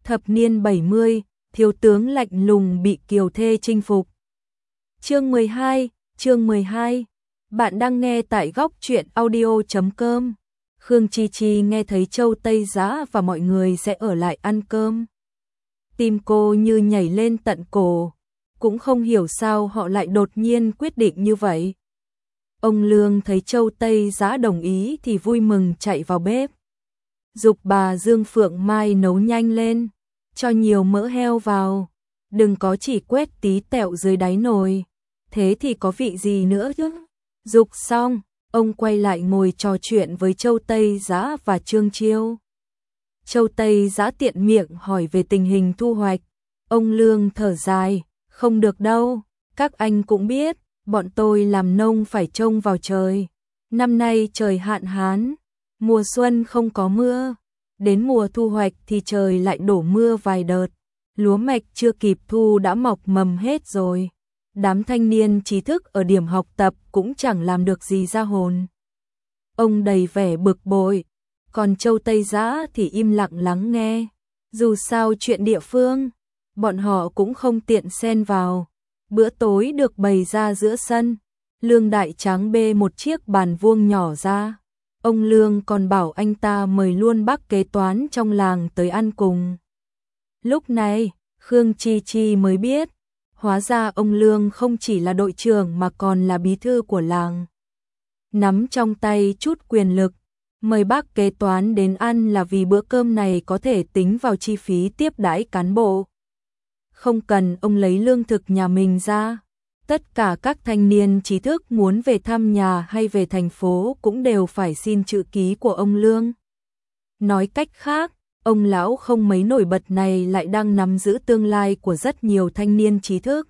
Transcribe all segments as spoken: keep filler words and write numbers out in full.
Thập niên bảy mươi, thiếu tướng lạnh lùng bị kiều thê chinh phục. Chương mười hai, chương mười hai. Bạn đang nghe tại góc truyện audio chấm com. Khương Chi Chi nghe thấy Châu Tây Giá và mọi người sẽ ở lại ăn cơm. Tim cô như nhảy lên tận cổ, cũng không hiểu sao họ lại đột nhiên quyết định như vậy. Ông Lương thấy Châu Tây Giá đồng ý thì vui mừng chạy vào bếp. Giục bà Dương Phượng Mai nấu nhanh lên, cho nhiều mỡ heo vào, đừng có chỉ quét tí tẹo dưới đáy nồi, thế thì có vị gì nữa chứ. Giục xong, ông quay lại ngồi trò chuyện với Châu Tây Giá và Trương Chiêu. Châu Tây Giá tiện miệng hỏi về tình hình thu hoạch. Ông Lương thở dài, không được đâu, các anh cũng biết, bọn tôi làm nông phải trông vào trời. Năm nay trời hạn hán, mùa xuân không có mưa, đến mùa thu hoạch thì trời lại đổ mưa vài đợt, lúa mạch chưa kịp thu đã mọc mầm hết rồi. Đám thanh niên trí thức ở điểm học tập cũng chẳng làm được gì ra hồn. Ông đầy vẻ bực bội, còn Châu Tây Giá thì im lặng lắng nghe. Dù sao chuyện địa phương, bọn họ cũng không tiện xen vào. Bữa tối được bày ra giữa sân, Lương Đại Tráng bê một chiếc bàn vuông nhỏ ra. Ông Lương còn bảo anh ta mời luôn bác kế toán trong làng tới ăn cùng. Lúc này, Khương Chi Chi mới biết, hóa ra ông Lương không chỉ là đội trưởng mà còn là bí thư của làng. Nắm trong tay chút quyền lực, mời bác kế toán đến ăn là vì bữa cơm này có thể tính vào chi phí tiếp đãi cán bộ. Không cần ông lấy lương thực nhà mình ra, tất cả các thanh niên trí thức muốn về thăm nhà hay về thành phố cũng đều phải xin chữ ký của ông Lương. Nói cách khác, ông lão không mấy nổi bật này lại đang nắm giữ tương lai của rất nhiều thanh niên trí thức.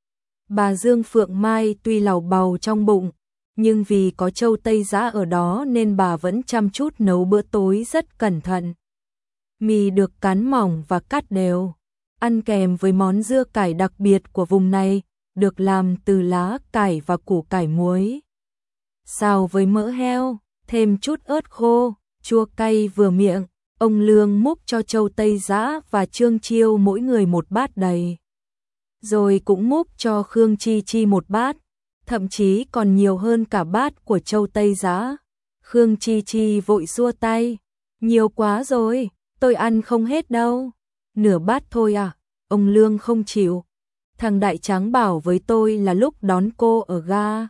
Bà Dương Phượng Mai tuy lẩu bầu trong bụng, nhưng vì có Châu Tây Giá ở đó nên bà vẫn chăm chút nấu bữa tối rất cẩn thận. Mì được cán mỏng và cắt đều, ăn kèm với món dưa cải đặc biệt của vùng này, được làm từ lá cải và củ cải muối. Xào với mỡ heo, thêm chút ớt khô, chua cay vừa miệng, ông Lương múc cho Châu Tây Giá và Trương Chiêu mỗi người một bát đầy. Rồi cũng múc cho Khương Chi Chi một bát, thậm chí còn nhiều hơn cả bát của Châu Tây Giá. Khương Chi Chi vội xua tay, nhiều quá rồi, tôi ăn không hết đâu. Nửa bát thôi à? Ông Lương không chịu. Thằng Đại Tráng bảo với tôi là lúc đón cô ở ga,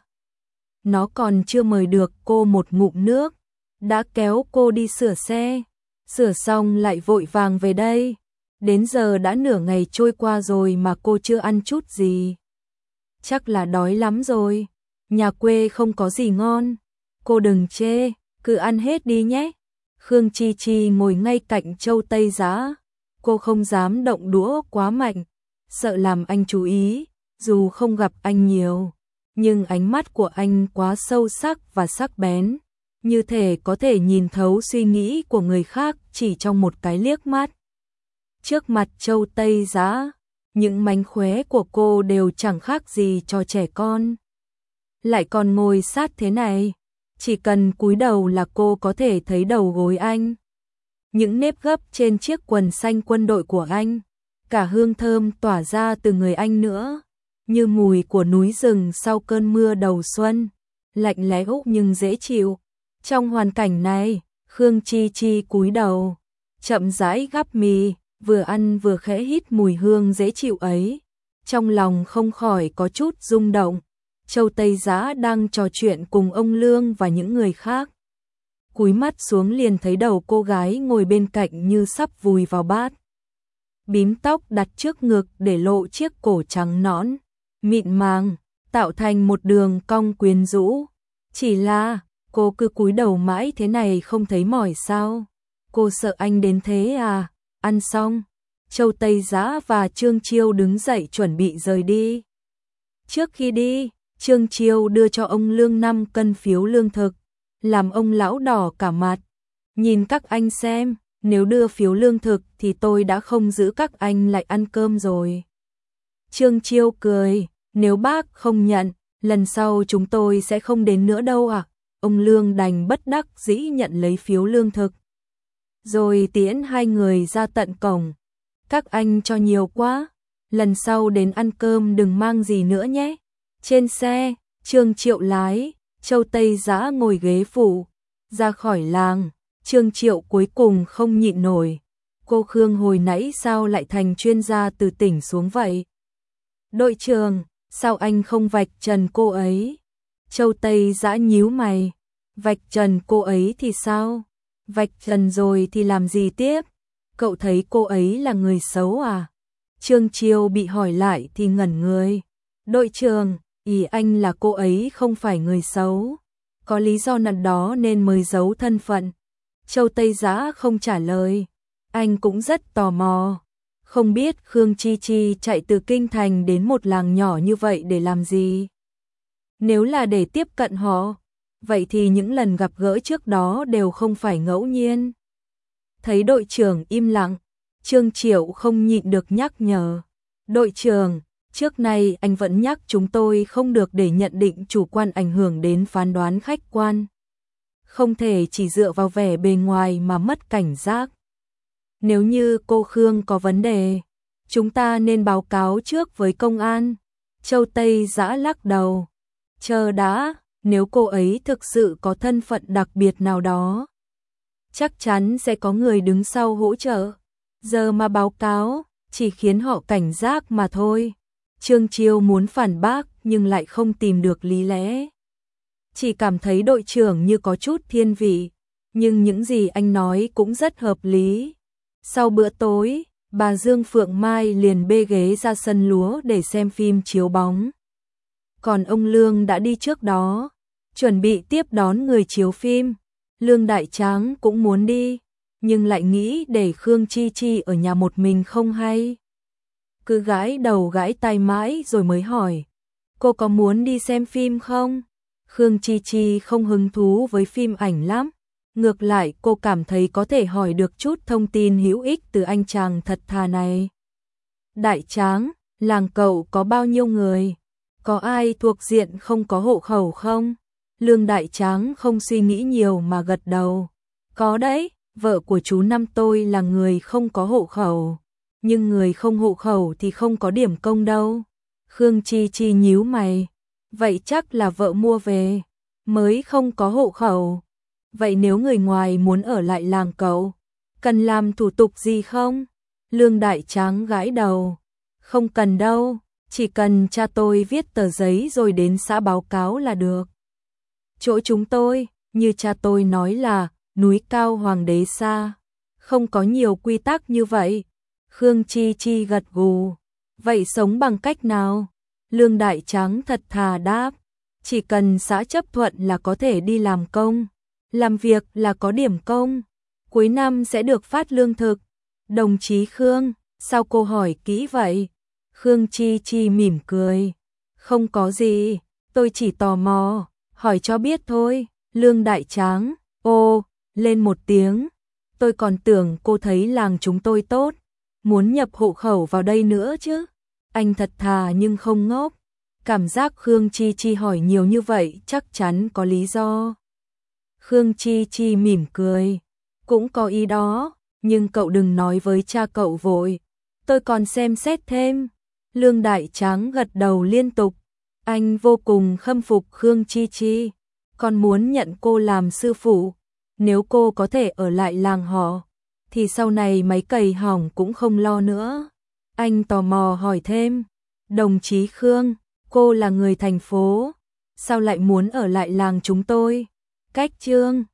nó còn chưa mời được cô một ngụm nước, đã kéo cô đi sửa xe, sửa xong lại vội vàng về đây. Đến giờ đã nửa ngày trôi qua rồi mà cô chưa ăn chút gì. Chắc là đói lắm rồi, nhà quê không có gì ngon. Cô đừng chê, cứ ăn hết đi nhé. Khương Chi Chi ngồi ngay cạnh Châu Tây Giá, cô không dám động đũa quá mạnh, sợ làm anh chú ý, dù không gặp anh nhiều, nhưng ánh mắt của anh quá sâu sắc và sắc bén, như thể có thể nhìn thấu suy nghĩ của người khác chỉ trong một cái liếc mắt. Trước mặt Châu Tây Giá, những mánh khóe của cô đều chẳng khác gì cho trẻ con. Lại còn ngồi sát thế này, chỉ cần cúi đầu là cô có thể thấy đầu gối anh. Những nếp gấp trên chiếc quần xanh quân đội của anh, cả hương thơm tỏa ra từ người anh nữa, như mùi của núi rừng sau cơn mưa đầu xuân, lạnh lẽo nhưng dễ chịu. Trong hoàn cảnh này, Khương Chi Chi cúi đầu, chậm rãi gắp mì, vừa ăn vừa khẽ hít mùi hương dễ chịu ấy. Trong lòng không khỏi có chút rung động. Châu Tây Giá đang trò chuyện cùng ông Lương và những người khác. Cúi mắt xuống liền thấy đầu cô gái ngồi bên cạnh như sắp vùi vào bát. Bím tóc đặt trước ngực để lộ chiếc cổ trắng nõn, mịn màng, tạo thành một đường cong quyến rũ. Chỉ là, cô cứ cúi đầu mãi thế này không thấy mỏi sao? Cô sợ anh đến thế à? Ăn xong, Châu Tây Giá và Trương Chiêu đứng dậy chuẩn bị rời đi. Trước khi đi, Trương Chiêu đưa cho ông Lương năm cân phiếu lương thực, làm ông lão đỏ cả mặt. Nhìn các anh xem, nếu đưa phiếu lương thực thì tôi đã không giữ các anh lại ăn cơm rồi. Trương Chiêu cười, nếu bác không nhận, lần sau chúng tôi sẽ không đến nữa đâu ạ. À? Ông Lương đành bất đắc dĩ nhận lấy phiếu lương thực. Rồi tiễn hai người ra tận cổng. Các anh cho nhiều quá, lần sau đến ăn cơm đừng mang gì nữa nhé. Trên xe, Trương Triệu lái, Châu Tây Dã ngồi ghế phụ, ra khỏi làng, Trương Triệu cuối cùng không nhịn nổi. Cô Khương hồi nãy sao lại thành chuyên gia từ tỉnh xuống vậy? Đội trưởng, sao anh không vạch trần cô ấy? Châu Tây Dã nhíu mày, vạch trần cô ấy thì sao? Vạch trần rồi thì làm gì tiếp? Cậu thấy cô ấy là người xấu à? Trương Chiêu bị hỏi lại thì ngẩn người. Đội trưởng, ý anh là cô ấy không phải người xấu. Có lý do nào đó nên mới giấu thân phận. Châu Tây Dã không trả lời. Anh cũng rất tò mò. Không biết Khương Chi Chi chạy từ Kinh Thành đến một làng nhỏ như vậy để làm gì? Nếu là để tiếp cận họ, vậy thì những lần gặp gỡ trước đó đều không phải ngẫu nhiên. Thấy đội trưởng im lặng, Trương Triệu không nhịn được nhắc nhở. Đội trưởng, trước nay anh vẫn nhắc chúng tôi không được để nhận định chủ quan ảnh hưởng đến phán đoán khách quan. Không thể chỉ dựa vào vẻ bề ngoài mà mất cảnh giác. Nếu như cô Khương có vấn đề, chúng ta nên báo cáo trước với công an. Châu Tây Dã lắc đầu. Chờ đã, nếu cô ấy thực sự có thân phận đặc biệt nào đó, chắc chắn sẽ có người đứng sau hỗ trợ. Giờ mà báo cáo, chỉ khiến họ cảnh giác mà thôi. Trương Chiêu muốn phản bác nhưng lại không tìm được lý lẽ. Chỉ cảm thấy đội trưởng như có chút thiên vị, nhưng những gì anh nói cũng rất hợp lý. Sau bữa tối, bà Dương Phượng Mai liền bê ghế ra sân lúa để xem phim chiếu bóng. Còn ông Lương đã đi trước đó, chuẩn bị tiếp đón người chiếu phim. Lương Đại Tráng cũng muốn đi, nhưng lại nghĩ để Khương Chi Chi ở nhà một mình không hay. Cứ gãi đầu gãi tai mãi rồi mới hỏi, cô có muốn đi xem phim không? Khương Chi Chi không hứng thú với phim ảnh lắm. Ngược lại cô cảm thấy có thể hỏi được chút thông tin hữu ích từ anh chàng thật thà này. Đại Tráng, làng cậu có bao nhiêu người? Có ai thuộc diện không có hộ khẩu không? Lương Đại Tráng không suy nghĩ nhiều mà gật đầu. Có đấy, vợ của chú năm tôi là người không có hộ khẩu. Nhưng người không hộ khẩu thì không có điểm công đâu. Khương Chi Chi nhíu mày. Vậy chắc là vợ mua về, mới không có hộ khẩu. Vậy nếu người ngoài muốn ở lại làng cậu, cần làm thủ tục gì không? Lương Đại Tráng gãi đầu. Không cần đâu, chỉ cần cha tôi viết tờ giấy rồi đến xã báo cáo là được. Chỗ chúng tôi, như cha tôi nói là, núi cao hoàng đế xa. Không có nhiều quy tắc như vậy. Khương Chi Chi gật gù. Vậy sống bằng cách nào? Lương Đại Tráng thật thà đáp. Chỉ cần xã chấp thuận là có thể đi làm công. Làm việc là có điểm công. Cuối năm sẽ được phát lương thực. Đồng chí Khương, sao cô hỏi kỹ vậy? Khương Chi Chi mỉm cười. Không có gì, tôi chỉ tò mò, hỏi cho biết thôi. Lương Đại Tráng, ô, lên một tiếng. Tôi còn tưởng cô thấy làng chúng tôi tốt, muốn nhập hộ khẩu vào đây nữa chứ. Anh thật thà nhưng không ngốc. Cảm giác Khương Chi Chi hỏi nhiều như vậy chắc chắn có lý do. Khương Chi Chi mỉm cười. Cũng có ý đó, nhưng cậu đừng nói với cha cậu vội. Tôi còn xem xét thêm. Lương Đại Tráng gật đầu liên tục. Anh vô cùng khâm phục Khương Chi Chi. Còn muốn nhận cô làm sư phụ. Nếu cô có thể ở lại làng họ, thì sau này máy cày hỏng cũng không lo nữa. Anh tò mò hỏi thêm. Đồng chí Khương, cô là người thành phố, sao lại muốn ở lại làng chúng tôi? Cách Trương